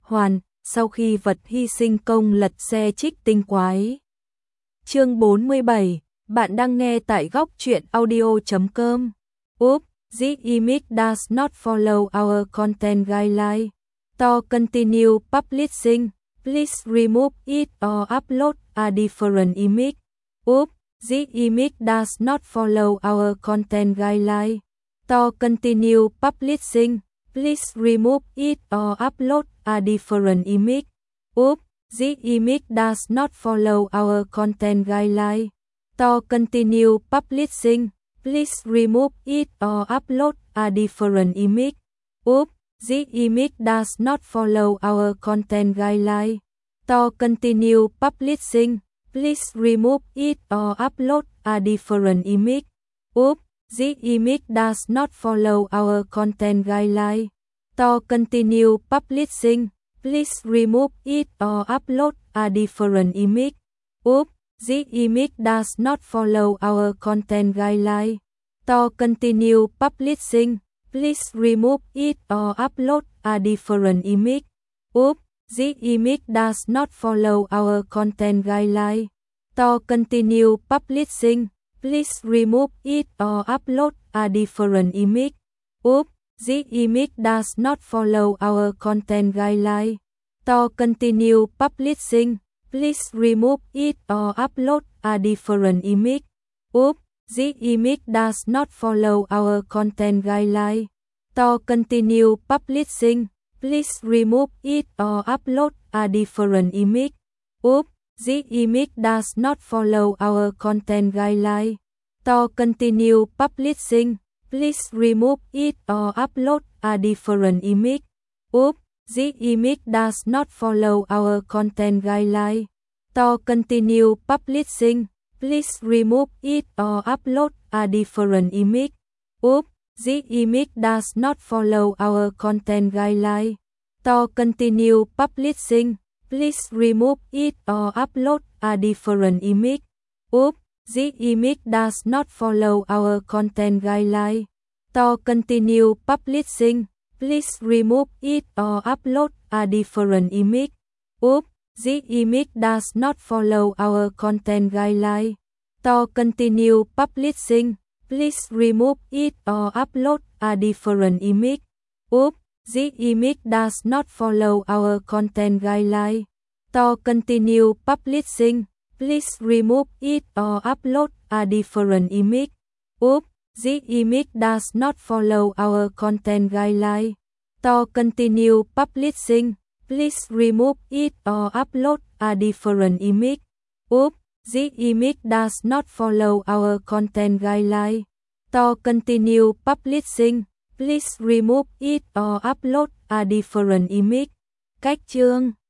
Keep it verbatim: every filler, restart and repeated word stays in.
hoàn, sau khi vật hy sinh công lật xe trích tinh quái. Chương bốn mươi bảy, bạn đang nghe tại góc truyện audio chấm com. Oops, this image does not follow our content guideline. To continue publishing, please remove it or upload a different image. Oops, this image does not follow our content guideline. To continue publishing, please remove it or upload a different image. Oops, this image does not follow our content guideline. To continue publishing, please remove it or upload a different image. Oops, this image does not follow our content guideline. To continue publishing, please remove it or upload a different image. Oops, this image does not follow our content guideline. To continue publishing, please remove it or upload a different image. Oops, this image does not follow our content guideline. To continue publishing, please remove it or upload a different image. Oops, this image does not follow our content guideline. To continue publishing, please remove it or upload a different image. Oops, this image does not follow our content guideline. To continue publishing, please remove it or upload a different image. Oops, this image does not follow our content guideline. To continue publishing, please remove it or upload a different image. Oops, this image does not follow our content guideline. To continue publishing, please remove it or upload a different image. Oops, this image does not follow our content guideline. To continue publishing, please remove it or upload a different image. Oops, this image does not follow our content guideline. To continue publishing, please remove it or upload a different image. Oops, this image does not follow our content guideline. To continue publishing, please remove it or upload a different image. Oops, this image does not follow our content guideline. To continue publishing, please remove it or upload a different image. Oops, this image does not follow our content guideline. To continue publishing, please remove it or upload a different image. Oops, this image does not follow our content guideline. To continue publishing, please remove it or upload a different image. Oops, this image does not follow our content guideline. To continue publishing, please remove it or upload a different image. Cách chương